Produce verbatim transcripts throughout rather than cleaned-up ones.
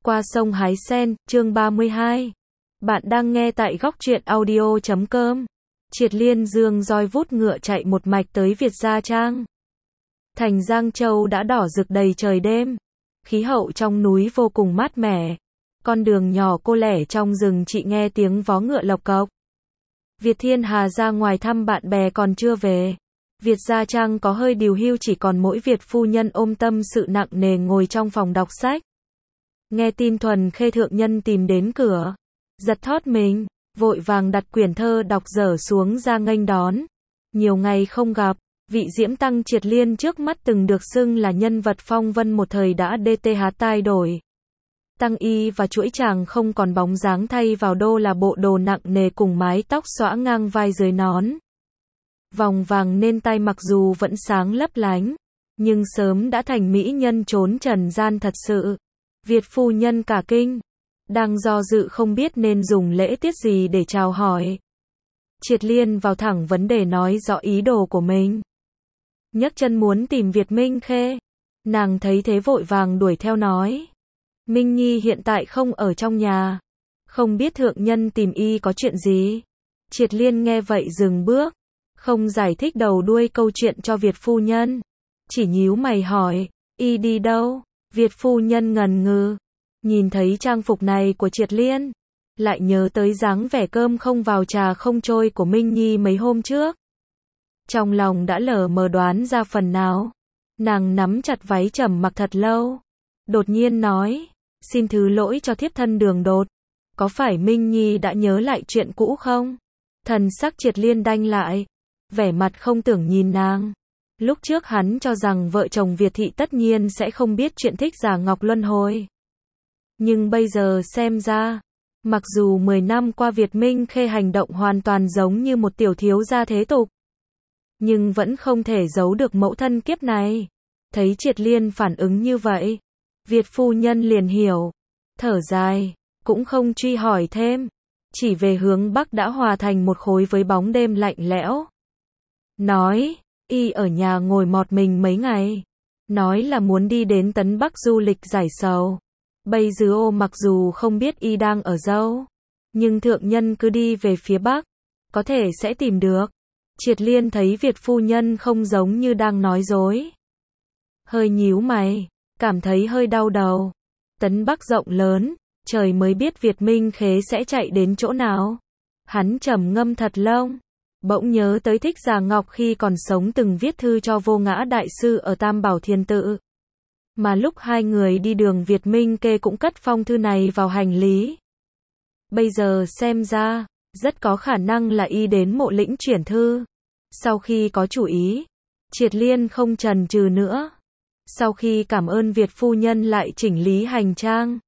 Qua sông hái sen, chương ba mươi hai. Bạn đang nghe tại góc truyện audio chấm com. Triệt Liên dương roi vút ngựa chạy một mạch tới Việt Gia Trang. Thành Giang Châu đã đỏ rực đầy trời đêm. Khí hậu trong núi vô cùng mát mẻ. Con đường nhỏ cô lẻ trong rừng chị nghe tiếng vó ngựa lộc cộc. Việt Thiên Hà ra ngoài thăm bạn bè còn chưa về. Việt Gia Trang có hơi điều hưu, chỉ còn mỗi Việt phu nhân ôm tâm sự nặng nề ngồi trong phòng đọc sách. Nghe tin Thuần Khê thượng nhân tìm đến cửa, giật thót mình, vội vàng đặt quyển thơ đọc dở xuống ra nghênh đón. Nhiều ngày không gặp, vị Diễm Tăng Triệt Liên trước mắt từng được xưng là nhân vật phong vân một thời đã đê tê há tai đổi. Tăng y và chuỗi chàng không còn bóng dáng, thay vào đô là bộ đồ nặng nề cùng mái tóc xõa ngang vai dưới nón. Vòng vàng nên tai mặc dù vẫn sáng lấp lánh, nhưng sớm đã thành mỹ nhân trốn trần gian thật sự. Việt phu nhân cả kinh, đang do dự không biết nên dùng lễ tiết gì để chào hỏi. Triệt Liên vào thẳng vấn đề nói rõ ý đồ của mình. Nhấc chân muốn tìm Việt Minh Khê. Nàng thấy thế vội vàng đuổi theo nói. Minh Nhi hiện tại không ở trong nhà. Không biết thượng nhân tìm y có chuyện gì. Triệt Liên nghe vậy dừng bước. Không giải thích đầu đuôi câu chuyện cho Việt phu nhân. Chỉ nhíu mày hỏi, y đi đâu? Việt phu nhân ngần ngừ. Nhìn thấy trang phục này của Triệt Liên, lại nhớ tới dáng vẻ cơm không vào trà không trôi của Minh Nhi mấy hôm trước. Trong lòng đã lờ mờ đoán ra phần nào. Nàng nắm chặt váy trầm mặc thật lâu. Đột nhiên nói, xin thứ lỗi cho thiếp thân đường đột. Có phải Minh Nhi đã nhớ lại chuyện cũ không? Thần sắc Triệt Liên đanh lại. Vẻ mặt không tưởng nhìn nàng. Lúc trước hắn cho rằng vợ chồng Việt thị tất nhiên sẽ không biết chuyện thích giả ngọc luân hồi. Nhưng bây giờ xem ra, mặc dù mười năm qua Việt Minh Khê hành động hoàn toàn giống như một tiểu thiếu gia thế tục, nhưng vẫn không thể giấu được mẫu thân kiếp này. Thấy Triệt Liên phản ứng như vậy, Việt phu nhân liền hiểu, thở dài, cũng không truy hỏi thêm, chỉ về hướng bắc đã hòa thành một khối với bóng đêm lạnh lẽo. Nói, y ở nhà ngồi một mình mấy ngày. Nói là muốn đi đến Tấn Bắc du lịch giải sầu. Bây giờ ô mặc dù không biết y đang ở đâu, nhưng thượng nhân cứ đi về phía Bắc, có thể sẽ tìm được. Triệt Liên thấy Việt phu nhân không giống như đang nói dối. Hơi nhíu mày, cảm thấy hơi đau đầu. Tấn Bắc rộng lớn, trời mới biết Việt Minh Khế sẽ chạy đến chỗ nào. Hắn trầm ngâm thật lâu. Bỗng nhớ tới Thích Giả Ngọc khi còn sống từng viết thư cho Vô Ngã Đại Sư ở Tam Bảo Thiên Tự. Mà lúc hai người đi đường Việt Minh Kê cũng cất phong thư này vào hành lý. Bây giờ xem ra, rất có khả năng là y đến Mộ Lĩnh chuyển thư. Sau khi có chủ ý, Triệt Liên không chần chừ nữa. Sau khi cảm ơn Việt phu nhân lại chỉnh lý hành trang.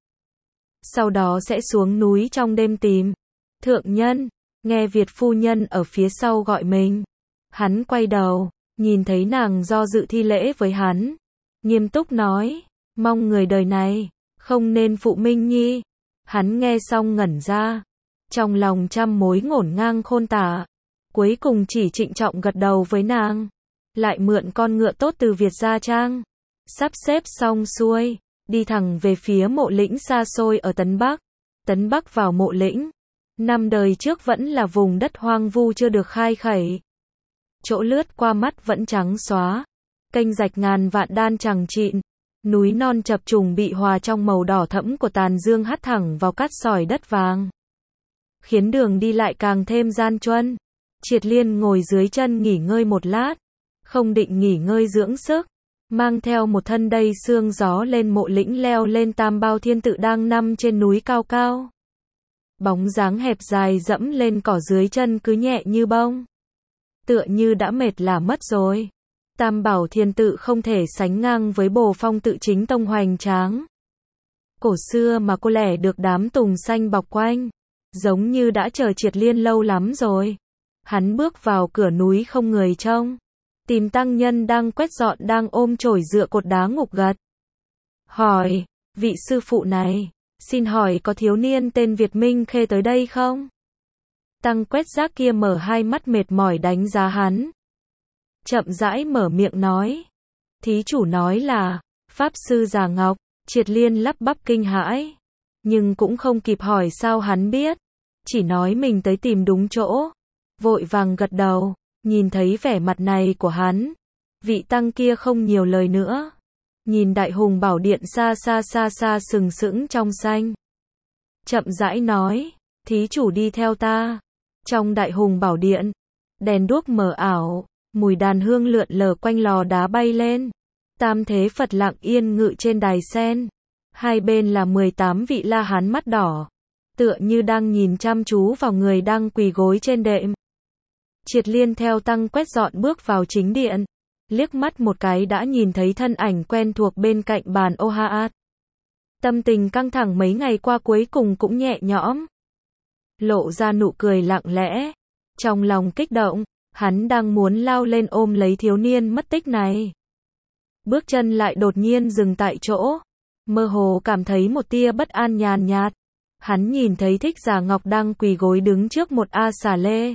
Sau đó sẽ xuống núi trong đêm tìm thượng nhân. Nghe Việt phu nhân ở phía sau gọi mình. Hắn quay đầu, nhìn thấy nàng do dự thi lễ với hắn. Nghiêm túc nói, mong người đời này, không nên phụ Minh Nhi. Hắn nghe xong ngẩn ra. Trong lòng trăm mối ngổn ngang khôn tả. Cuối cùng chỉ trịnh trọng gật đầu với nàng. Lại mượn con ngựa tốt từ Việt Gia Trang. Sắp xếp xong xuôi, đi thẳng về phía Mộ Lĩnh xa xôi ở Tấn Bắc. Tấn Bắc vào Mộ Lĩnh. Năm đời trước vẫn là vùng đất hoang vu chưa được khai khẩy. Chỗ lướt qua mắt vẫn trắng xóa. Kênh rạch ngàn vạn đan chằng chịn. Núi non chập trùng bị hòa trong màu đỏ thẫm của tàn dương hắt thẳng vào cát sỏi đất vàng. Khiến đường đi lại càng thêm gian truân. Triệt Liên ngồi dưới chân nghỉ ngơi một lát. Không định nghỉ ngơi dưỡng sức. Mang theo một thân đầy sương gió lên Mộ Lĩnh leo lên Tam Bao Thiên Tự đang nằm trên núi cao cao. Bóng dáng hẹp dài dẫm lên cỏ dưới chân cứ nhẹ như bông. Tựa như đã mệt là mất rồi. Tam Bảo Thiên Tự không thể sánh ngang với Bồ Phong Tự chính tông hoành tráng. Cổ xưa mà cô lẻ được đám tùng xanh bọc quanh. Giống như đã chờ Triệt Liên lâu lắm rồi. Hắn bước vào cửa núi không người trông. Tìm tăng nhân đang quét dọn đang ôm chổi dựa cột đá ngục gật. Hỏi, vị sư phụ này. Xin hỏi có thiếu niên tên Việt Minh Khê tới đây không? Tăng quét rác kia mở hai mắt mệt mỏi đánh giá hắn. Chậm rãi mở miệng nói. Thí chủ nói là, Pháp sư Già Ngọc. Triệt Liên lắp bắp kinh hãi. nhưng cũng không kịp hỏi sao hắn biết, chỉ nói mình tới tìm đúng chỗ, vội vàng gật đầu, nhìn thấy vẻ mặt này của hắn, vị tăng kia không nhiều lời nữa, nhìn Đại Hùng Bảo Điện xa xa xa xa sừng sững trong xanh, chậm rãi nói, thí chủ đi theo ta. Trong Đại Hùng Bảo Điện, đèn đuốc mờ ảo, mùi đàn hương lượn lờ quanh lò đá bay lên, tam thế Phật lặng yên ngự trên đài sen, hai bên là mười tám vị La Hán mắt đỏ, tựa như đang nhìn chăm chú vào người đang quỳ gối trên đệm. Triệt Liên theo tăng quét dọn bước vào chính điện, liếc mắt một cái đã nhìn thấy thân ảnh quen thuộc bên cạnh bàn ô ha át. Tâm tình căng thẳng mấy ngày qua cuối cùng cũng nhẹ nhõm, lộ ra nụ cười lặng lẽ, trong lòng kích động, hắn đang muốn lao lên ôm lấy thiếu niên mất tích này. Bước chân lại đột nhiên dừng tại chỗ, mơ hồ cảm thấy một tia bất an nhàn nhạt. Hắn nhìn thấy Thích Giả Ngọc đang quỳ gối đứng trước một A xà lê.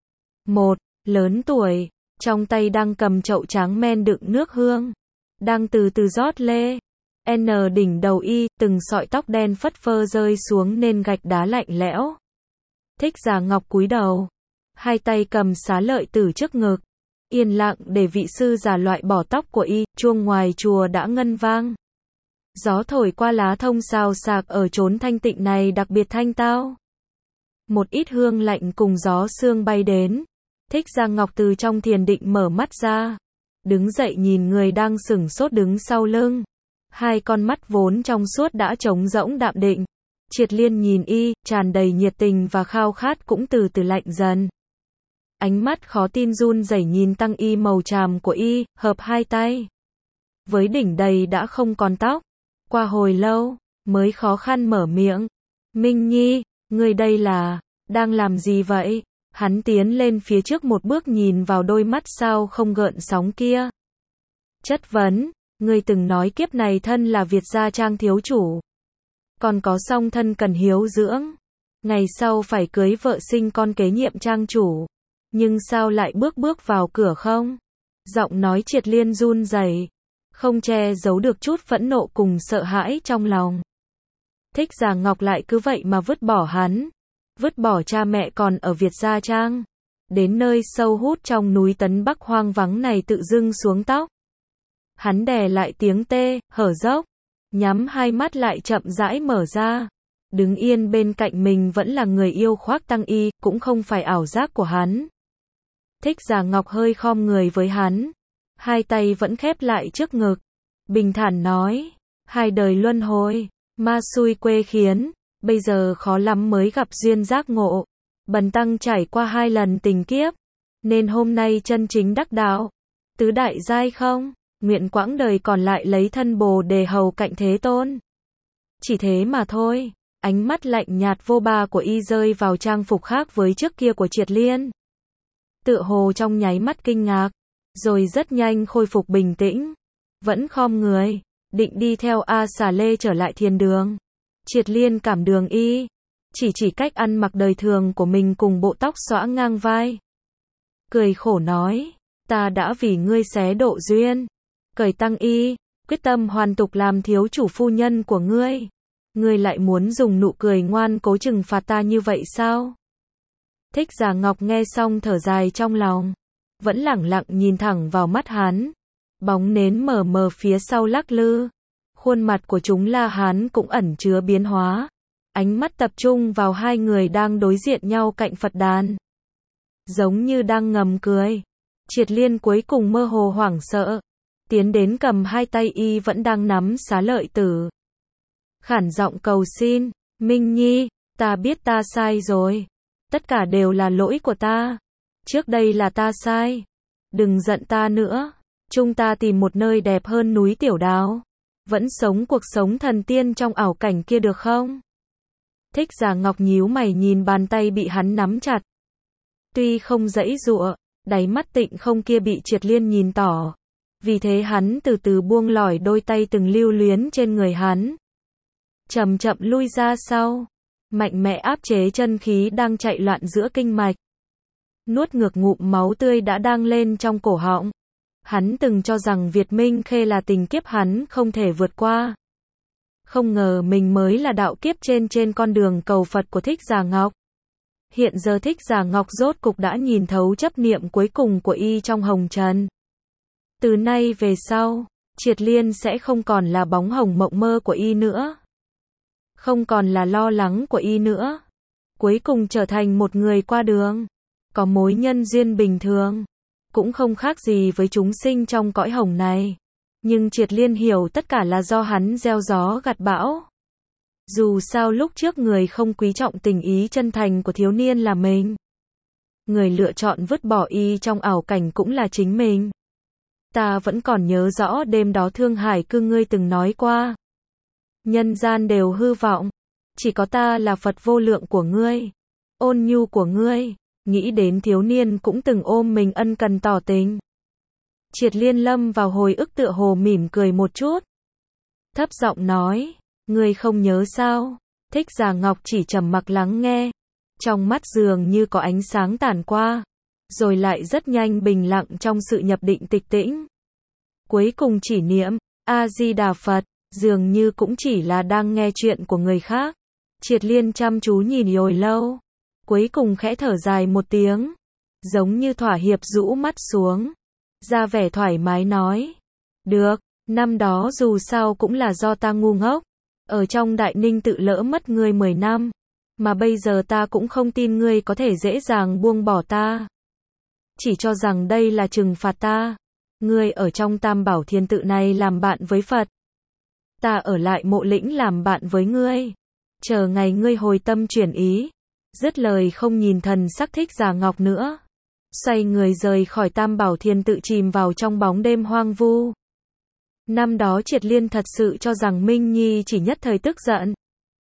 Một, lớn tuổi, trong tay đang cầm chậu tráng men đựng nước hương, đang từ từ rót lê. N đỉnh đầu y, từng sợi tóc đen phất phơ rơi xuống nền gạch đá lạnh lẽo. Thích Giả Ngọc cúi đầu, hai tay cầm xá lợi tử trước ngực, yên lặng để vị sư già loại bỏ tóc của y. Chuông ngoài chùa đã ngân vang, gió thổi qua lá thông xào xạc ở chốn thanh tịnh này đặc biệt thanh tao. Một ít hương lạnh cùng gió sương bay đến. Thích Giả Ngọc từ trong thiền định mở mắt ra, đứng dậy nhìn người đang sửng sốt đứng sau lưng, hai con mắt vốn trong suốt đã trống rỗng đạm định. Triệt Liên nhìn y, tràn đầy nhiệt tình và khao khát cũng từ từ lạnh dần. Ánh mắt khó tin run rẩy nhìn tăng y màu tràm của y, hợp hai tay với đỉnh đầy đã không còn tóc. Qua hồi lâu, mới khó khăn mở miệng. Minh Nhi, ngươi đây là, đang làm gì vậy? Hắn tiến lên phía trước một bước nhìn vào đôi mắt sao không gợn sóng kia. Chất vấn, ngươi từng nói kiếp này thân là Việt gia trang thiếu chủ, còn có song thân cần hiếu dưỡng, ngày sau phải cưới vợ sinh con kế nhiệm trang chủ, nhưng sao lại bước bước vào cửa không? Giọng nói Triệt Liên run rẩy, không che giấu được chút phẫn nộ cùng sợ hãi trong lòng. Thích Giả Ngọc lại cứ vậy mà vứt bỏ hắn, vứt bỏ cha mẹ còn ở Việt gia trang, đến nơi sâu hút trong núi Tấn Bắc hoang vắng này tự dưng xuống tóc. Hắn đè lại tiếng tê, hở dốc, nhắm hai mắt lại chậm rãi mở ra. Đứng yên bên cạnh mình vẫn là người yêu khoác tăng y, cũng không phải ảo giác của hắn. Thích Giả Ngọc hơi khom người với hắn, hai tay vẫn khép lại trước ngực, bình thản nói, hai đời luân hồi, ma xui quê khiến, bây giờ khó lắm mới gặp duyên giác ngộ. Bần tăng trải qua hai lần tình kiếp, nên hôm nay chân chính đắc đạo. Tứ đại giai không, nguyện quãng đời còn lại lấy thân Bồ Đề hầu cạnh Thế Tôn. Chỉ thế mà thôi. Ánh mắt lạnh nhạt vô ba của y rơi vào trang phục khác với trước kia của Triệt Liên. Tựa hồ trong nháy mắt kinh ngạc, rồi rất nhanh khôi phục bình tĩnh, vẫn khom người, định đi theo A xà lê trở lại thiền đường. Triệt Liên cảm đường y, chỉ chỉ cách ăn mặc đời thường của mình cùng bộ tóc xõa ngang vai. Cười khổ nói, ta đã vì ngươi xé độ duyên, cởi tăng y, quyết tâm hoàn tục làm thiếu chủ phu nhân của ngươi. Ngươi lại muốn dùng nụ cười ngoan cố trừng phạt ta như vậy sao? Thích Giả Ngọc nghe xong thở dài trong lòng, vẫn lẳng lặng nhìn thẳng vào mắt hắn. Bóng nến mờ mờ phía sau lắc lư, khuôn mặt của chúng La Hán cũng ẩn chứa biến hóa. Ánh mắt tập trung vào hai người đang đối diện nhau cạnh Phật đàn, giống như đang ngầm cười. Triệt Liên cuối cùng mơ hồ hoảng sợ, tiến đến cầm hai tay y vẫn đang nắm xá lợi tử, khản giọng cầu xin, Minh Nhi, ta biết ta sai rồi, tất cả đều là lỗi của ta, trước đây là ta sai, đừng giận ta nữa, chúng ta tìm một nơi đẹp hơn núi Tiểu Đào, vẫn sống cuộc sống thần tiên trong ảo cảnh kia được không? Thích Giả Ngọc nhíu mày nhìn bàn tay bị hắn nắm chặt, tuy không giãy giụa, đáy mắt tịnh không kia bị Triệt Liên nhìn tỏ, vì thế hắn từ từ buông lỏi đôi tay từng lưu luyến trên người hắn, chậm chậm lui ra sau, mạnh mẽ áp chế chân khí đang chạy loạn giữa kinh mạch, nuốt ngược ngụm máu tươi đã đang lên trong cổ họng. Hắn từng cho rằng Việt Minh Khê là tình kiếp hắn không thể vượt qua, Không ngờ mình mới là đạo kiếp trên trên con đường cầu Phật của Thích Giả Ngọc. Hiện giờ Thích Giả Ngọc rốt cục đã nhìn thấu chấp niệm cuối cùng của y trong hồng trần. Từ nay về sau, Triệt Liên sẽ không còn là bóng hồng mộng mơ của y nữa. Không còn là lo lắng của y nữa. Cuối cùng trở thành một người qua đường. Có mối nhân duyên bình thường. Cũng không khác gì với chúng sinh trong cõi hồng này. Nhưng Triệt Liên hiểu tất cả là do hắn gieo gió gặt bão. Dù sao lúc trước người không quý trọng tình ý chân thành của thiếu niên là mình. Người lựa chọn vứt bỏ y trong ảo cảnh cũng là chính mình. Ta vẫn còn nhớ rõ đêm đó Thương Hải Cư ngươi từng nói qua. Nhân gian đều hư vọng. Chỉ có ta là Phật vô lượng của ngươi. Ôn nhu của ngươi. Nghĩ đến thiếu niên cũng từng ôm mình ân cần tỏ tình. Triệt Liên lâm vào hồi ức tựa hồ mỉm cười một chút. Thấp giọng nói. Ngươi không nhớ sao? Thích Giả Ngọc chỉ trầm mặc lắng nghe. Trong mắt dường như có ánh sáng tản qua. Rồi lại rất nhanh bình lặng trong sự nhập định tịch tĩnh. Cuối cùng chỉ niệm A-di-đà Phật, dường như cũng chỉ là đang nghe chuyện của người khác. Triệt Liên chăm chú nhìn hồi lâu. Cuối cùng khẽ thở dài một tiếng. Giống như thỏa hiệp rũ mắt xuống. Ra vẻ thoải mái nói. Được, năm đó dù sao cũng là do ta ngu ngốc. Ở trong Đại Ninh tự lỡ mất ngươi mười năm. Mà bây giờ ta cũng không tin ngươi có thể dễ dàng buông bỏ ta. Chỉ cho rằng đây là trừng phạt ta. Ngươi ở trong Tam Bảo Thiên tự này làm bạn với Phật. Ta ở lại Mộ Lĩnh làm bạn với ngươi. Chờ ngày ngươi hồi tâm chuyển ý. Dứt lời không nhìn thần sắc Thích Giả Ngọc nữa. Xoay người rời khỏi Tam Bảo Thiên tự chìm vào trong bóng đêm hoang vu. Năm đó Triệt Liên thật sự cho rằng Minh Nhi chỉ nhất thời tức giận.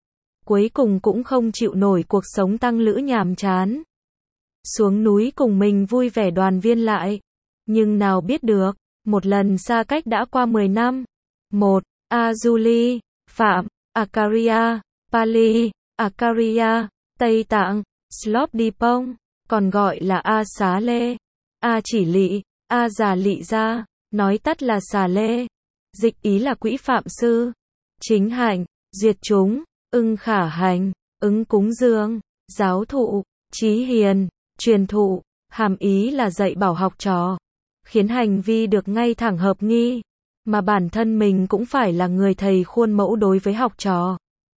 Cuối cùng cũng không chịu nổi cuộc sống tăng lữ nhàm chán. Xuống núi cùng mình vui vẻ đoàn viên lại. Nhưng nào biết được, một lần xa cách đã qua mười năm. một. Azuli, Phạm, Akaria, Pali, Akaria, Tây Tạng, Slop Đi Pông, còn gọi là A Xá Lê, A Chỉ Lị, A Già Lị Gia, nói tắt là Xà Lê. Dịch ý là quỹ phạm sư, chính hạnh, duyệt chúng, ưng khả hành, ứng cúng dương, giáo thụ, trí hiền, truyền thụ, hàm ý là dạy bảo học trò, khiến hành vi được ngay thẳng hợp nghi, mà bản thân mình cũng phải là người thầy khuôn mẫu đối với học trò.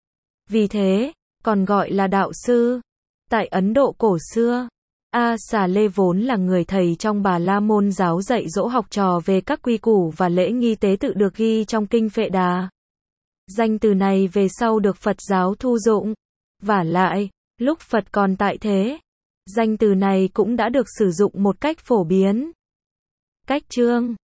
Vì thế, còn gọi là đạo sư. Tại Ấn Độ cổ xưa, A Xà Lê vốn là người thầy trong Bà La Môn giáo dạy dỗ học trò về các quy củ và lễ nghi tế tự được ghi trong kinh Phệ Đà. Danh từ này về sau được Phật giáo thu dụng. Vả lại, lúc Phật còn tại thế, danh từ này cũng đã được sử dụng một cách phổ biến. Cách chương